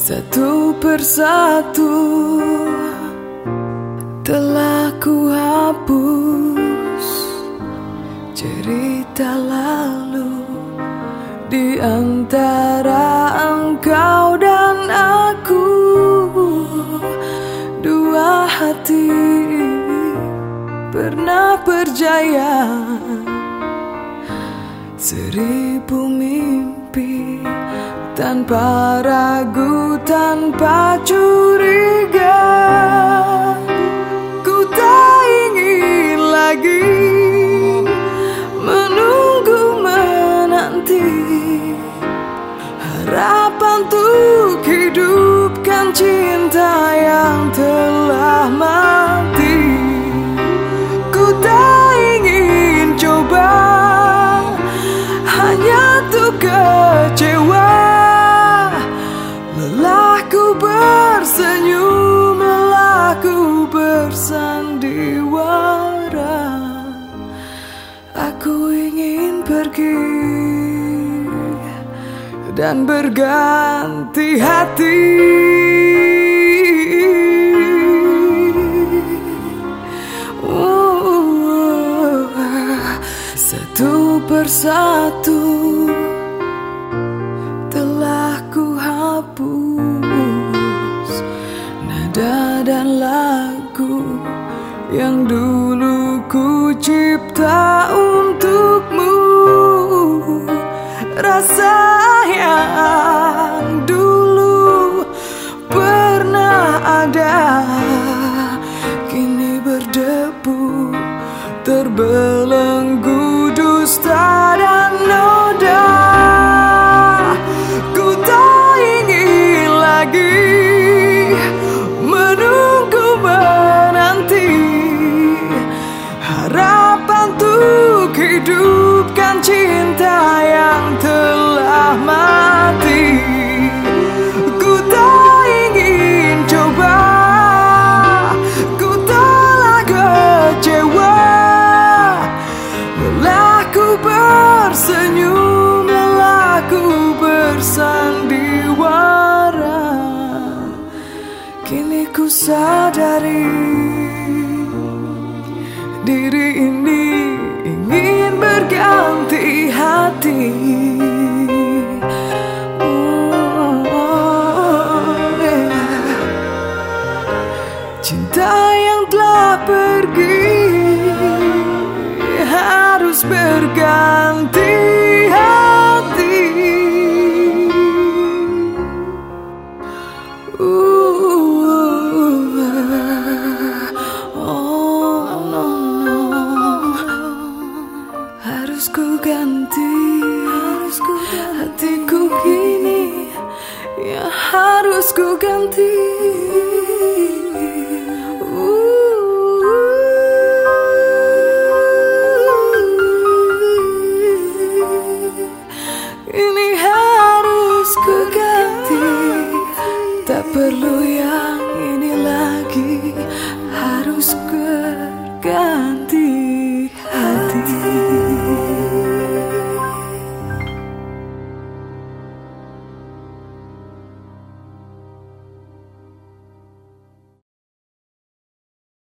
Satu persatu telah ku hapus cerita lalu di antara engkau dan aku. Dua hati pernah berjaya, seribu mimpi tanpa ragu, tanpa curiga. Ku tak ingin lagi menunggu menanti harapan untuk hidupkan cinta yang telah mati. Ku tak ingin coba hanya untuk kecewa. Lelah ku bersenyum, lelah ku bersandiwara. Aku ingin pergi dan berganti hati. Satu persatu telah ku hapus nada dan lagu yang dulu ku cipta untukmu. Rasa yang dulu pernah ada kini berdebu, terbelenggu dusta dan noda. Ku tak ingin lagi menunggu menanti harapan untuk hidupkan cinta yang telah mati. Ku tak ingin coba, ku telah kecewa. Lelah ku bersenyum, lelah ku bersandiwara. Kini ku sadari diri ini ingin berganti hati. Cinta yang telah pergi harus berganti hati. Harus ku ganti, hatiku kini, ya harus ku ganti.